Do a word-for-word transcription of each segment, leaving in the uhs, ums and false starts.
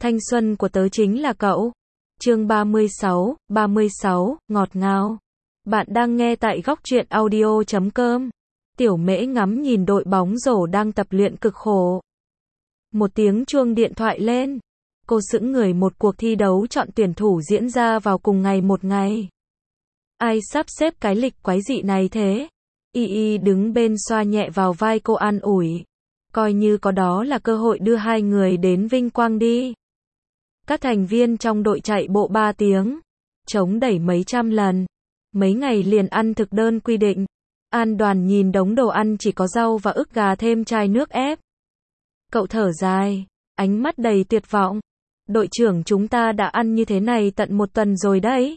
Thanh xuân của tớ chính là cậu. Chương ba mươi sáu, ba mươi sáu, ngọt ngào. Bạn đang nghe tại góc truyện audio chấm com. Tiểu Mễ ngắm nhìn đội bóng rổ đang tập luyện cực khổ. Một tiếng chuông điện thoại lên. Cô sững người, một cuộc thi đấu chọn tuyển thủ diễn ra vào cùng ngày một ngày. Ai sắp xếp cái lịch quái dị này thế? Y Y đứng bên xoa nhẹ vào vai cô an ủi. Coi như có đó là cơ hội đưa hai người đến vinh quang đi. Các thành viên trong đội chạy bộ ba tiếng, chống đẩy mấy trăm lần, mấy ngày liền ăn thực đơn quy định. An Đoàn nhìn đống đồ ăn chỉ có rau và ức gà thêm chai nước ép. Cậu thở dài, ánh mắt đầy tuyệt vọng. Đội trưởng chúng ta đã ăn như thế này tận một tuần rồi đấy.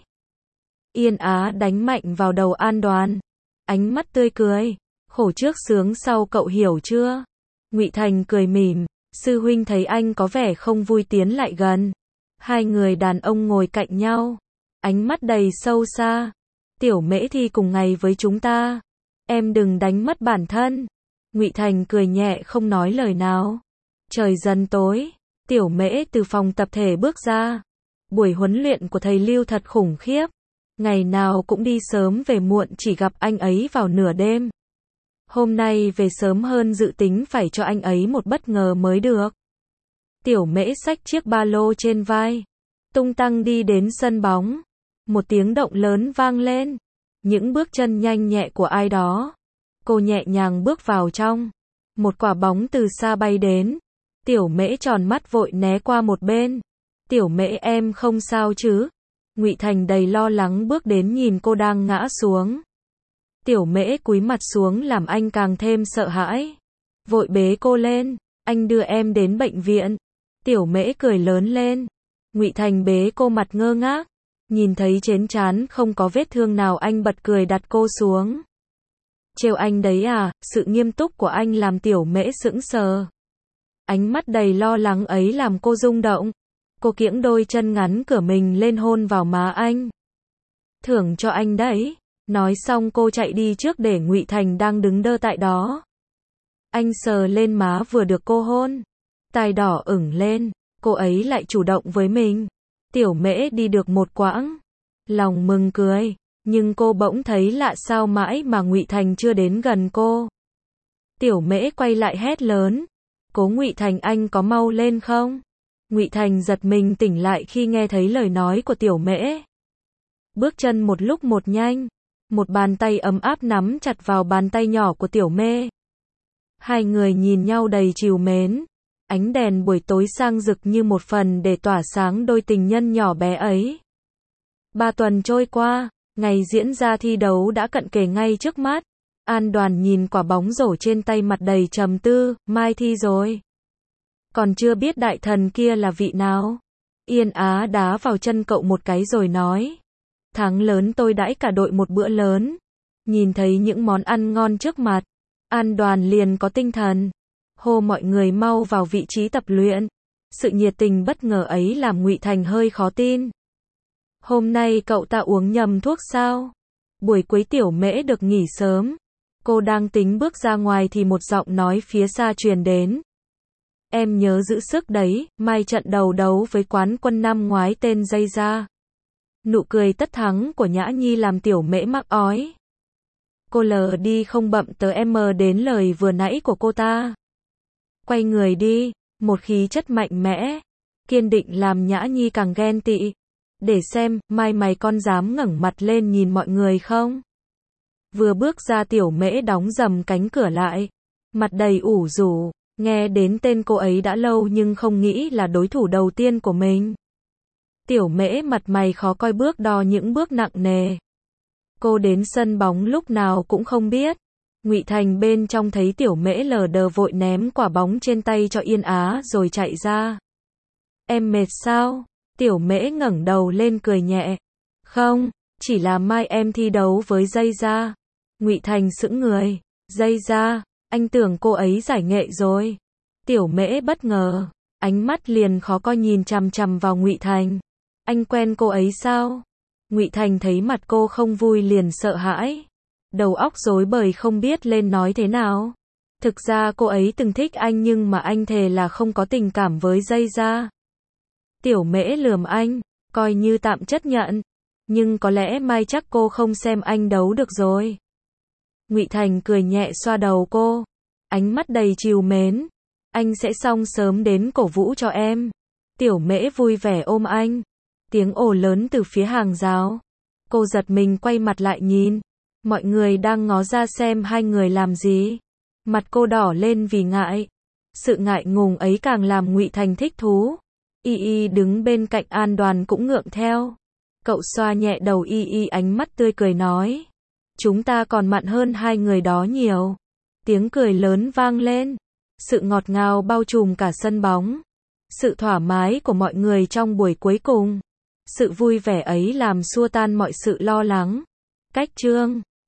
Yên Á đánh mạnh vào đầu An Đoàn. Ánh mắt tươi cười. Khổ trước sướng sau, cậu hiểu chưa? Ngụy Thành cười mỉm. Sư huynh thấy anh có vẻ không vui tiến lại gần. Hai người đàn ông ngồi cạnh nhau. Ánh mắt đầy sâu xa. Tiểu Mễ thi cùng ngày với chúng ta. Em đừng đánh mất bản thân. Ngụy Thành cười nhẹ không nói lời nào. Trời dần tối. Tiểu Mễ từ phòng tập thể bước ra. Buổi huấn luyện của thầy Lưu thật khủng khiếp. Ngày nào cũng đi sớm về muộn, chỉ gặp anh ấy vào nửa đêm. Hôm nay về sớm hơn dự tính, phải cho anh ấy một bất ngờ mới được. Tiểu Mễ xách chiếc ba lô trên vai, tung tăng đi đến sân bóng. Một tiếng động lớn vang lên. Những bước chân nhanh nhẹ của ai đó. Cô nhẹ nhàng bước vào trong. Một quả bóng từ xa bay đến. Tiểu Mễ tròn mắt vội né qua một bên. Tiểu Mễ, em không sao chứ? Ngụy Thành đầy lo lắng bước đến nhìn cô đang ngã xuống. Tiểu Mễ cúi mặt xuống làm anh càng thêm sợ hãi. Vội bế cô lên. Anh đưa em đến bệnh viện. Tiểu Mễ cười lớn lên. Ngụy Thành bế cô, mặt ngơ ngác. Nhìn thấy trên trán không có vết thương nào, anh bật cười đặt cô xuống. Trêu anh đấy à? Sự nghiêm túc của anh làm Tiểu Mễ sững sờ. Ánh mắt đầy lo lắng ấy làm cô rung động. Cô kiễng đôi chân ngắn cửa mình lên hôn vào má anh. Thưởng cho anh đấy. Nói xong cô chạy đi trước để Ngụy Thành đang đứng đơ tại đó. Anh sờ lên má vừa được cô hôn. Tai đỏ ửng lên. Cô ấy lại chủ động với mình. Tiểu Mễ đi được một quãng. Lòng mừng cười. Nhưng cô bỗng thấy lạ, sao mãi mà Ngụy Thành chưa đến gần cô. Tiểu Mễ quay lại hét lớn. Cố Ngụy Thành, anh có mau lên không? Ngụy Thành giật mình tỉnh lại khi nghe thấy lời nói của Tiểu Mễ. Bước chân một lúc một nhanh. Một bàn tay ấm áp nắm chặt vào bàn tay nhỏ của Tiểu Mễ. Hai người nhìn nhau đầy trìu mến. Ánh đèn buổi tối sang rực như một phần để tỏa sáng đôi tình nhân nhỏ bé ấy. Ba tuần trôi qua, ngày diễn ra thi đấu đã cận kề ngay trước mắt. An Đoàn nhìn quả bóng rổ trên tay, mặt đầy trầm tư. Mai thi rồi. Còn chưa biết đại thần kia là vị nào. Yên Á đá vào chân cậu một cái rồi nói. Thắng lớn tôi đãi cả đội một bữa lớn. Nhìn thấy những món ăn ngon trước mặt, An Đoàn liền có tinh thần. Hô mọi người mau vào vị trí tập luyện. Sự nhiệt tình bất ngờ ấy làm Ngụy Thành hơi khó tin. Hôm nay cậu ta uống nhầm thuốc sao? Buổi cuối Tiểu Mễ được nghỉ sớm. Cô đang tính bước ra ngoài thì một giọng nói phía xa truyền đến. Em nhớ giữ sức đấy, mai trận đầu đấu với quán quân năm ngoái tên Dây Ra. Nụ cười tất thắng của Nhã Nhi làm Tiểu Mễ mắc ói. Cô lờ đi không bậm tờ em đến lời vừa nãy của cô ta. Quay người đi, một khí chất mạnh mẽ, kiên định làm Nhã Nhi càng ghen tị. Để xem, mai mày con dám ngẩng mặt lên nhìn mọi người không? Vừa bước ra Tiểu Mễ đóng dầm cánh cửa lại. Mặt đầy ủ rũ, nghe đến tên cô ấy đã lâu nhưng không nghĩ là đối thủ đầu tiên của mình. Tiểu Mễ mặt mày khó coi bước đo những bước nặng nề. Cô đến sân bóng lúc nào cũng không biết. Ngụy Thành bên trong thấy Tiểu Mễ lờ đờ vội ném quả bóng trên tay cho Yên Á rồi chạy ra. Em mệt sao? Tiểu Mễ ngẩng đầu lên cười nhẹ. Không, chỉ là mai em thi đấu với Dây Ra. Ngụy Thành sững người. Dây Ra, anh tưởng cô ấy giải nghệ rồi. Tiểu Mễ bất ngờ, ánh mắt liền khó coi nhìn chằm chằm vào Ngụy Thành. Anh quen cô ấy sao? Ngụy Thành thấy mặt cô không vui liền sợ hãi. Đầu óc rối bời không biết lên nói thế nào. Thực ra cô ấy từng thích anh nhưng mà anh thề là không có tình cảm với Dây Ra. Tiểu Mễ lườm anh, coi như tạm chấp nhận. Nhưng có lẽ mai chắc cô không xem anh đấu được rồi. Ngụy Thành cười nhẹ xoa đầu cô, ánh mắt đầy trìu mến. Anh sẽ xong sớm đến cổ vũ cho em. Tiểu Mễ vui vẻ ôm anh. Tiếng ồ lớn từ phía hàng rào. Cô giật mình quay mặt lại nhìn. Mọi người đang ngó ra xem hai người làm gì. Mặt cô đỏ lên vì ngại. Sự ngại ngùng ấy càng làm Ngụy Thành thích thú. Y Y đứng bên cạnh An Đoàn cũng ngượng theo. Cậu xoa nhẹ đầu Y Y, ánh mắt tươi cười nói. Chúng ta còn mặn hơn hai người đó nhiều. Tiếng cười lớn vang lên. Sự ngọt ngào bao trùm cả sân bóng. Sự thoải mái của mọi người trong buổi cuối cùng. Sự vui vẻ ấy làm xua tan mọi sự lo lắng. Cách chương